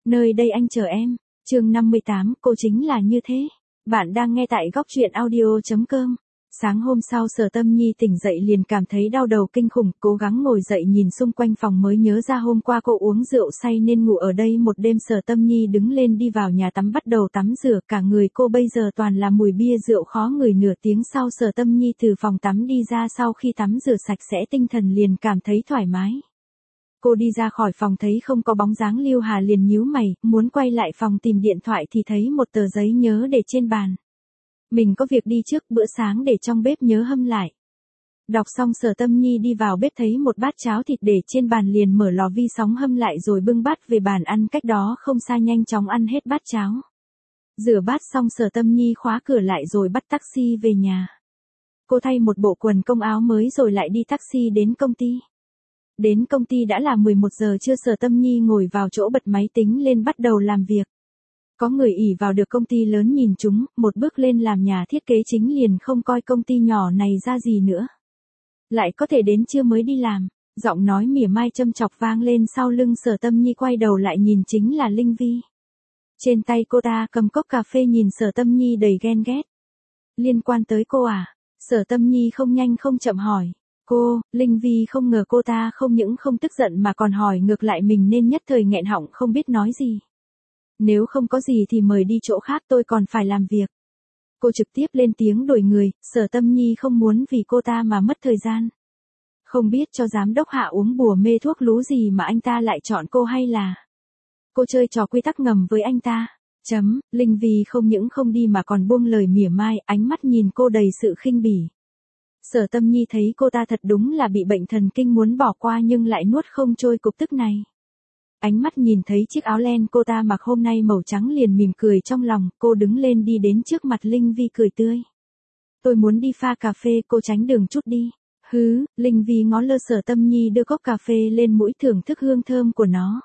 Nơi đây anh chờ em. Chương 58, cô chính là như thế. Bạn đang nghe tại góc truyện audio.com. Sáng hôm sau Sở Tâm Nhi tỉnh dậy liền cảm thấy đau đầu kinh khủng, cố gắng ngồi dậy nhìn xung quanh phòng mới nhớ ra hôm qua cô uống rượu say nên ngủ ở đây một đêm. Sở Tâm Nhi đứng lên đi vào nhà tắm bắt đầu tắm rửa, cả người cô bây giờ toàn là mùi bia rượu khó ngửi. Nửa tiếng sau Sở Tâm Nhi từ phòng tắm đi ra, sau khi tắm rửa sạch sẽ tinh thần liền cảm thấy thoải mái. Cô đi ra khỏi phòng thấy không có bóng dáng Lưu Hà liền nhíu mày, muốn quay lại phòng tìm điện thoại thì thấy một tờ giấy nhớ để trên bàn. Mình có việc đi trước, bữa sáng để trong bếp nhớ hâm lại. Đọc xong Sở Tâm Nhi đi vào bếp thấy một bát cháo thịt để trên bàn liền mở lò vi sóng hâm lại rồi bưng bát về bàn ăn cách đó không xa, nhanh chóng ăn hết bát cháo. Rửa bát xong Sở Tâm Nhi khóa cửa lại rồi bắt taxi về nhà. Cô thay một bộ quần công áo mới rồi lại đi taxi đến công ty. Đến công ty đã là 11 giờ trưa, Sở Tâm Nhi ngồi vào chỗ bật máy tính lên bắt đầu làm việc. Có người ỷ vào được công ty lớn nhìn chúng, một bước lên làm nhà thiết kế chính liền không coi công ty nhỏ này ra gì nữa. Lại có thể đến trưa mới đi làm, giọng nói mỉa mai châm chọc vang lên sau lưng. Sở Tâm Nhi quay đầu lại nhìn chính là Linh Vi. Trên tay cô ta cầm cốc cà phê nhìn Sở Tâm Nhi đầy ghen ghét. Liên quan tới cô à? Sở Tâm Nhi không nhanh không chậm hỏi. Cô, Linh Vi không ngờ cô ta không những không tức giận mà còn hỏi ngược lại mình nên nhất thời nghẹn họng không biết nói gì. Nếu không có gì thì mời đi chỗ khác, tôi còn phải làm việc. Cô trực tiếp lên tiếng đuổi người. Sở Tâm Nhi không muốn vì cô ta mà mất thời gian. Không biết cho giám đốc Hạ uống bùa mê thuốc lú gì mà anh ta lại chọn cô, hay là cô chơi trò quy tắc ngầm với anh ta. Linh Vi không những không đi mà còn buông lời mỉa mai, ánh mắt nhìn cô đầy sự khinh bỉ. Sở Tâm Nhi thấy cô ta thật đúng là bị bệnh thần kinh, muốn bỏ qua nhưng lại nuốt không trôi cục tức này. Ánh mắt nhìn thấy chiếc áo len cô ta mặc hôm nay màu trắng liền mỉm cười trong lòng. Cô đứng lên đi đến trước mặt Linh Vi cười tươi. Tôi muốn đi pha cà phê, cô tránh đường chút đi. Hứ, Linh Vi ngó lơ Sở Tâm Nhi đưa cốc cà phê lên mũi thưởng thức hương thơm của nó.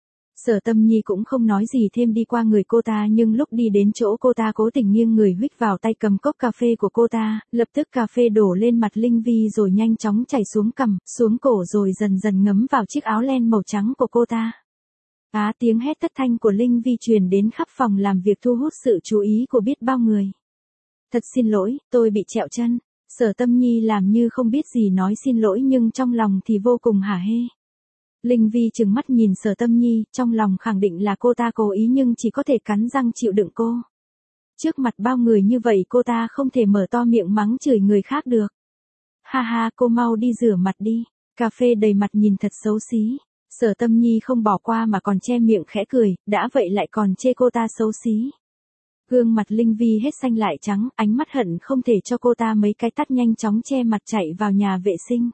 Sở Tâm Nhi cũng không nói gì thêm đi qua người cô ta, nhưng lúc đi đến chỗ cô ta cố tình nghiêng người huých vào tay cầm cốc cà phê của cô ta, lập tức cà phê đổ lên mặt Linh Vi rồi nhanh chóng chảy xuống cằm, xuống cổ rồi dần dần ngấm vào chiếc áo len màu trắng của cô ta. Tiếng hét thất thanh của Linh Vi truyền đến khắp phòng làm việc thu hút sự chú ý của biết bao người. Thật xin lỗi, tôi bị trẹo chân. Sở Tâm Nhi làm như không biết gì nói xin lỗi nhưng trong lòng thì vô cùng hả hê. Linh Vi trừng mắt nhìn Sở Tâm Nhi, trong lòng khẳng định là cô ta cố ý nhưng chỉ có thể cắn răng chịu đựng cô. Trước mặt bao người như vậy cô ta không thể mở to miệng mắng chửi người khác được. Ha ha, cô mau đi rửa mặt đi, cà phê đầy mặt nhìn thật xấu xí. Sở Tâm Nhi không bỏ qua mà còn che miệng khẽ cười, đã vậy lại còn chê cô ta xấu xí. Gương mặt Linh Vi hết xanh lại trắng, ánh mắt hận không thể cho cô ta mấy cái tát, nhanh chóng che mặt chạy vào nhà vệ sinh.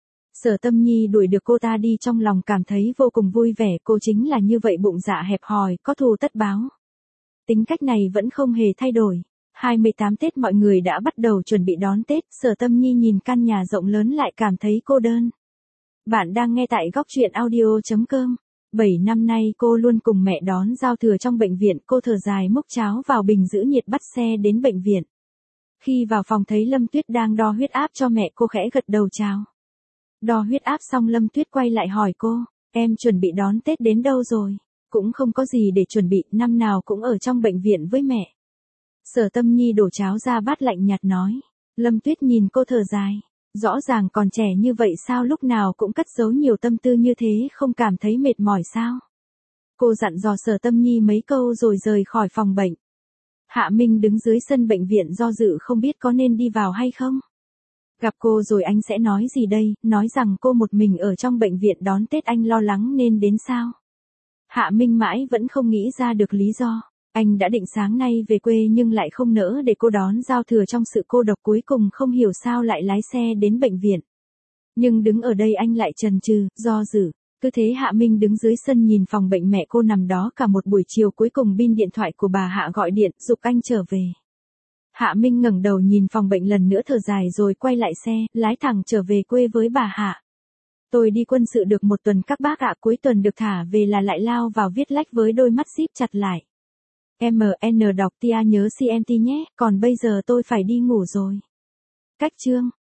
Sở Tâm Nhi đuổi được cô ta đi trong lòng cảm thấy vô cùng vui vẻ, cô chính là như vậy, bụng dạ hẹp hòi, có thù tất báo. Tính cách này vẫn không hề thay đổi. 28 Tết mọi người đã bắt đầu chuẩn bị đón Tết, Sở Tâm Nhi nhìn căn nhà rộng lớn lại cảm thấy cô đơn. Bạn đang nghe tại góc truyện audio.com. 7 năm nay cô luôn cùng mẹ đón giao thừa trong bệnh viện, cô thở dài múc cháo vào bình giữ nhiệt bắt xe đến bệnh viện. Khi vào phòng thấy Lâm Tuyết đang đo huyết áp cho mẹ, cô khẽ gật đầu chào. Đo huyết áp xong Lâm Tuyết quay lại hỏi cô, em chuẩn bị đón Tết đến đâu rồi? Cũng không có gì để chuẩn bị, năm nào cũng ở trong bệnh viện với mẹ. Sở Tâm Nhi đổ cháo ra bát lạnh nhạt nói. Lâm Tuyết nhìn cô thở dài. Rõ ràng còn trẻ như vậy sao lúc nào cũng cất giấu nhiều tâm tư như thế, không cảm thấy mệt mỏi sao? Cô dặn dò Sở Tâm Nhi mấy câu rồi rời khỏi phòng bệnh. Hạ Minh đứng dưới sân bệnh viện do dự không biết có nên đi vào hay không. Gặp cô rồi anh sẽ nói gì đây, nói rằng cô một mình ở trong bệnh viện đón Tết, anh lo lắng nên đến sao? Hạ Minh mãi vẫn không nghĩ ra được lý do. Anh đã định sáng nay về quê nhưng lại không nỡ để cô đón giao thừa trong sự cô độc, cuối cùng không hiểu sao lại lái xe đến bệnh viện. Nhưng đứng ở đây anh lại chần chừ, do dự. Cứ thế Hạ Minh đứng dưới sân nhìn phòng bệnh mẹ cô nằm đó cả một buổi chiều, cuối cùng pin điện thoại của bà Hạ gọi điện, giục anh trở về. Hạ Minh ngẩng đầu nhìn phòng bệnh lần nữa thở dài rồi quay lại xe, lái thẳng trở về quê với bà Hạ. Tôi đi quân sự được 1 tuần các bác ạ, cuối tuần được thả về là lại lao vào viết lách với đôi mắt díp chặt lại. MN đọc tia nhớ CMT nhé, còn bây giờ tôi phải đi ngủ rồi. Cách chương